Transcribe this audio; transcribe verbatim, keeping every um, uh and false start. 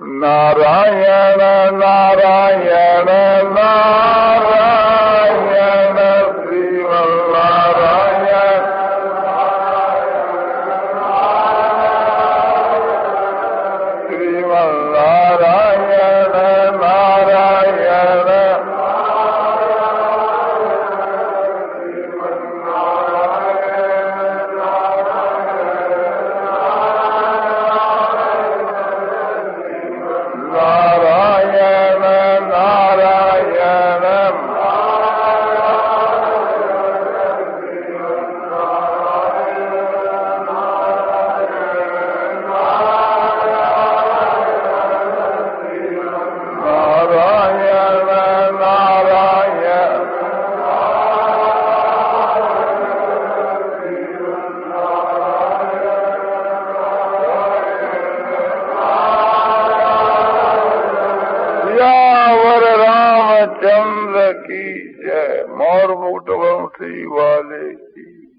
नारायण नारायण नारायण श्रीमन्नारायण श्रीमन्नारायण नारायण चंद्र की जय। मोर मुकुट वंशी वाले की।